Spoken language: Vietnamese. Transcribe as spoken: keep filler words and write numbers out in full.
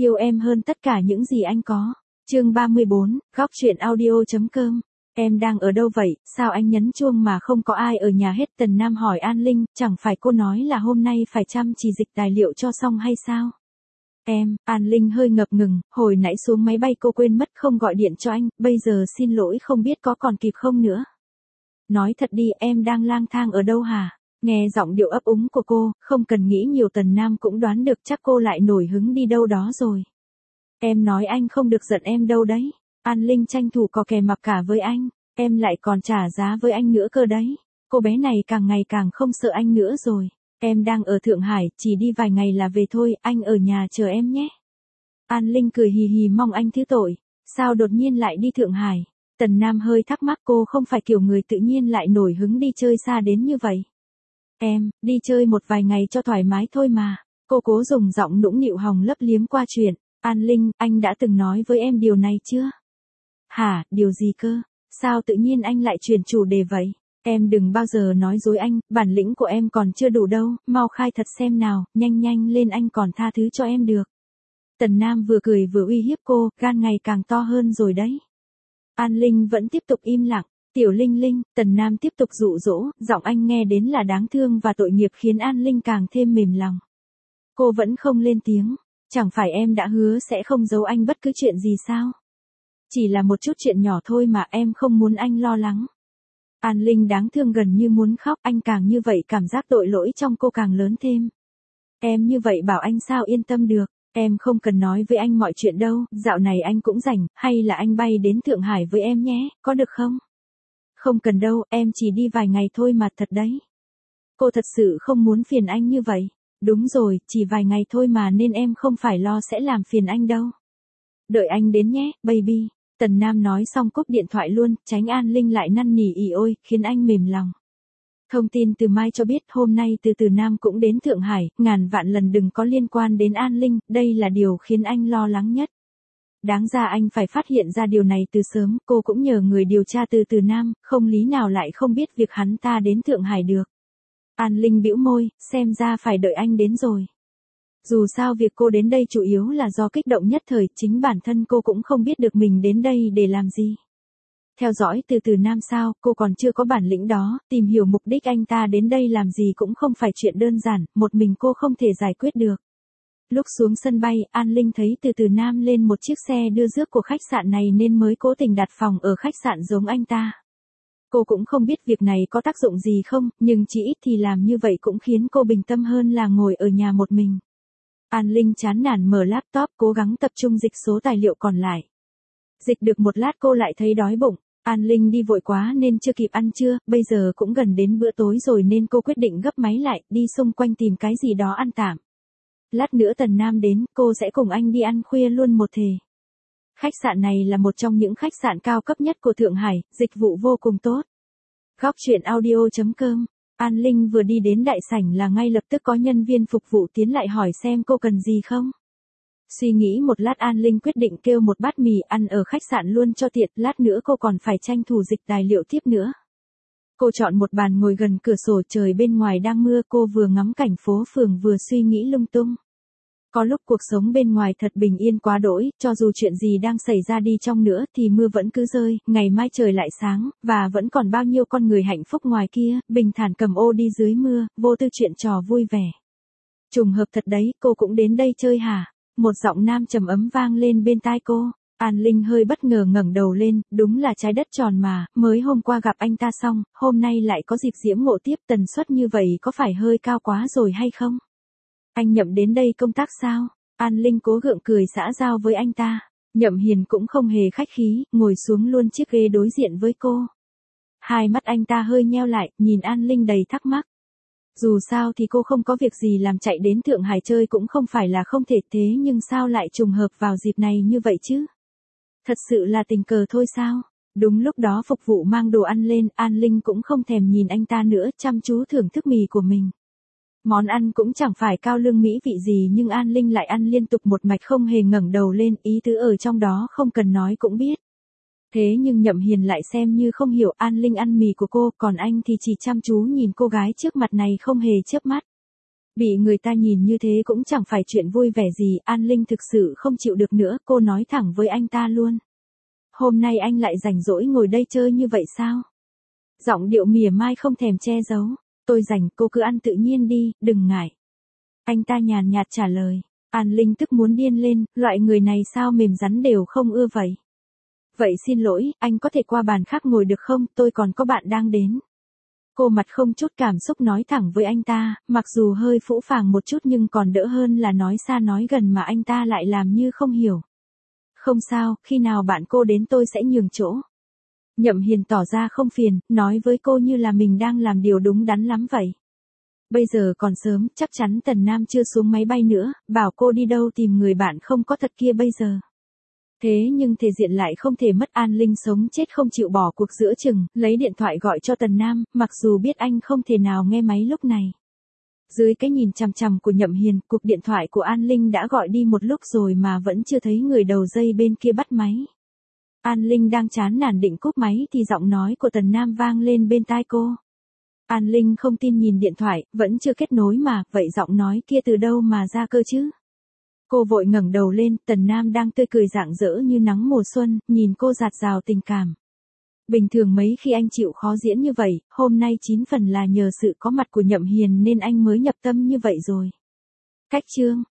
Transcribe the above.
yêu em hơn tất cả những gì anh có. Chương ba mươi bốn, góc truyện audio.com. Em đang ở đâu vậy, sao anh nhấn chuông mà không có ai ở nhà hết? Tần Nam hỏi An Linh, chẳng phải cô nói là hôm nay phải chăm chỉ dịch tài liệu cho xong hay sao? Em, An Linh hơi ngập ngừng, hồi nãy xuống máy bay cô quên mất không gọi điện cho anh, bây giờ xin lỗi không biết có còn kịp không nữa. Nói thật đi, em đang lang thang ở đâu hả? Nghe giọng điệu ấp úng của cô, không cần nghĩ nhiều Tần Nam cũng đoán được chắc cô lại nổi hứng đi đâu đó rồi. Em nói anh không được giận em đâu đấy. An Linh tranh thủ có kè mặc cả với anh, em lại còn trả giá với anh nữa cơ đấy. Cô bé này càng ngày càng không sợ anh nữa rồi. Em đang ở Thượng Hải, chỉ đi vài ngày là về thôi, anh ở nhà chờ em nhé. An Linh cười hì hì mong anh thứ tội. Sao đột nhiên lại đi Thượng Hải? Tần Nam hơi thắc mắc, cô không phải kiểu người tự nhiên lại nổi hứng đi chơi xa đến như vậy. Em, đi chơi một vài ngày cho thoải mái thôi mà. Cô cố dùng giọng nũng nịu hòng lấp liếm qua chuyện. An Linh, anh đã từng nói với em điều này chưa? Hả, điều gì cơ? Sao tự nhiên anh lại chuyển chủ đề vậy? Em đừng bao giờ nói dối anh, bản lĩnh của em còn chưa đủ đâu, mau khai thật xem nào, nhanh nhanh lên anh còn tha thứ cho em được. Tần Nam vừa cười vừa uy hiếp cô, gan ngày càng to hơn rồi đấy. An Linh vẫn tiếp tục im lặng. Tiểu Linh Linh, Tần Nam tiếp tục dụ dỗ, giọng anh nghe đến là đáng thương và tội nghiệp khiến An Linh càng thêm mềm lòng. Cô vẫn không lên tiếng, chẳng phải em đã hứa sẽ không giấu anh bất cứ chuyện gì sao? Chỉ là một chút chuyện nhỏ thôi mà, em không muốn anh lo lắng. An Linh đáng thương gần như muốn khóc, anh càng như vậy cảm giác tội lỗi trong cô càng lớn thêm. Em như vậy bảo anh sao yên tâm được, em không cần nói với anh mọi chuyện đâu, dạo này anh cũng rảnh, hay là anh bay đến Thượng Hải với em nhé, có được không? Không cần đâu, em chỉ đi vài ngày thôi mà thật đấy. Cô thật sự không muốn phiền anh như vậy. Đúng rồi, chỉ vài ngày thôi mà nên em không phải lo sẽ làm phiền anh đâu. Đợi anh đến nhé, baby. Tần Nam nói xong cúp điện thoại luôn, tránh An Linh lại năn nỉ ỉ ôi, khiến anh mềm lòng. Thông tin từ Mai cho biết hôm nay từ từ Nam cũng đến Thượng Hải, ngàn vạn lần đừng có liên quan đến An Linh, đây là điều khiến anh lo lắng nhất. Đáng ra anh phải phát hiện ra điều này từ sớm, cô cũng nhờ người điều tra từ từ Nam, không lý nào lại không biết việc hắn ta đến Thượng Hải được. An Linh bĩu môi, xem ra phải đợi anh đến rồi. Dù sao việc cô đến đây chủ yếu là do kích động nhất thời, chính bản thân cô cũng không biết được mình đến đây để làm gì. Theo dõi từ từ Nam sao, cô còn chưa có bản lĩnh đó, tìm hiểu mục đích anh ta đến đây làm gì cũng không phải chuyện đơn giản, một mình cô không thể giải quyết được. Lúc xuống sân bay, An Linh thấy từ từ Nam lên một chiếc xe đưa rước của khách sạn này nên mới cố tình đặt phòng ở khách sạn giống anh ta. Cô cũng không biết việc này có tác dụng gì không, nhưng chỉ ít thì làm như vậy cũng khiến cô bình tâm hơn là ngồi ở nhà một mình. An Linh chán nản mở laptop cố gắng tập trung dịch số tài liệu còn lại. Dịch được một lát cô lại thấy đói bụng. An Linh đi vội quá nên chưa kịp ăn trưa, bây giờ cũng gần đến bữa tối rồi nên cô quyết định gấp máy lại, đi xung quanh tìm cái gì đó ăn tạm. Lát nữa Tần Nam đến, cô sẽ cùng anh đi ăn khuya luôn một thề. Khách sạn này là một trong những khách sạn cao cấp nhất của Thượng Hải, dịch vụ vô cùng tốt. Góc truyện audio.com. An Linh vừa đi đến đại sảnh là ngay lập tức có nhân viên phục vụ tiến lại hỏi xem cô cần gì không. Suy nghĩ một lát An Linh quyết định kêu một bát mì ăn ở khách sạn luôn cho tiện, lát nữa cô còn phải tranh thủ dịch tài liệu tiếp nữa. Cô chọn một bàn ngồi gần cửa sổ, trời bên ngoài đang mưa, cô vừa ngắm cảnh phố phường vừa suy nghĩ lung tung. Có lúc cuộc sống bên ngoài thật bình yên quá đỗi, cho dù chuyện gì đang xảy ra đi chăng nữa thì mưa vẫn cứ rơi, ngày mai trời lại sáng, và vẫn còn bao nhiêu con người hạnh phúc ngoài kia, bình thản cầm ô đi dưới mưa, vô tư chuyện trò vui vẻ. Trùng hợp thật đấy, cô cũng đến đây chơi hả? Một giọng nam trầm ấm vang lên bên tai cô. An Linh hơi bất ngờ ngẩng đầu lên, đúng là trái đất tròn mà, mới hôm qua gặp anh ta xong, hôm nay lại có dịp diễm ngộ tiếp, tần suất như vậy có phải hơi cao quá rồi hay không? Anh Nhậm đến đây công tác sao? An Linh cố gượng cười xã giao với anh ta. Nhậm Hiền cũng không hề khách khí, ngồi xuống luôn chiếc ghế đối diện với cô. Hai mắt anh ta hơi nheo lại, nhìn An Linh đầy thắc mắc. Dù sao thì cô không có việc gì làm, chạy đến Thượng Hải chơi cũng không phải là không thể, thế nhưng sao lại trùng hợp vào dịp này như vậy chứ? Thật sự là tình cờ thôi sao? Đúng lúc đó phục vụ mang đồ ăn lên, An Linh cũng không thèm nhìn anh ta nữa, chăm chú thưởng thức mì của mình. Món ăn cũng chẳng phải cao lương mỹ vị gì nhưng An Linh lại ăn liên tục một mạch không hề ngẩng đầu lên, ý tứ ở trong đó không cần nói cũng biết. Thế nhưng Nhậm Hiền lại xem như không hiểu An Linh ăn mì của cô, còn anh thì chỉ chăm chú nhìn cô gái trước mặt này không hề chớp mắt. Bị người ta nhìn như thế cũng chẳng phải chuyện vui vẻ gì, An Linh thực sự không chịu được nữa, cô nói thẳng với anh ta luôn. Hôm nay anh lại rảnh rỗi ngồi đây chơi như vậy sao? Giọng điệu mỉa mai không thèm che giấu. Tôi rảnh, cô cứ ăn tự nhiên đi, đừng ngại. Anh ta nhàn nhạt trả lời. An Linh tức muốn điên lên, loại người này sao mềm rắn đều không ưa vậy. Vậy xin lỗi, anh có thể qua bàn khác ngồi được không, tôi còn có bạn đang đến. Cô mặt không chút cảm xúc nói thẳng với anh ta, mặc dù hơi phũ phàng một chút nhưng còn đỡ hơn là nói xa nói gần mà anh ta lại làm như không hiểu. Không sao, khi nào bạn cô đến tôi sẽ nhường chỗ. Nhậm Hiền tỏ ra không phiền, nói với cô như là mình đang làm điều đúng đắn lắm vậy. Bây giờ còn sớm, chắc chắn Tần Nam chưa xuống máy bay nữa, bảo cô đi đâu tìm người bạn không có thật kia bây giờ. Thế nhưng thể diện lại không thể mất, An Linh sống chết không chịu bỏ cuộc giữa chừng, lấy điện thoại gọi cho Tần Nam, mặc dù biết anh không thể nào nghe máy lúc này. Dưới cái nhìn chằm chằm của Nhậm Hiền, cuộc điện thoại của An Linh đã gọi đi một lúc rồi mà vẫn chưa thấy người đầu dây bên kia bắt máy. An Linh đang chán nản định cúp máy thì giọng nói của Tần Nam vang lên bên tai cô. An Linh không tin nhìn điện thoại, vẫn chưa kết nối mà, vậy giọng nói kia từ đâu mà ra cơ chứ? Cô vội ngẩng đầu lên, Tần Nam đang tươi cười rạng rỡ như nắng mùa xuân, nhìn cô dạt dào tình cảm. Bình thường mấy khi anh chịu khó diễn như vậy, hôm nay chín phần là nhờ sự có mặt của Nhậm Hiền nên anh mới nhập tâm như vậy rồi. Cách chương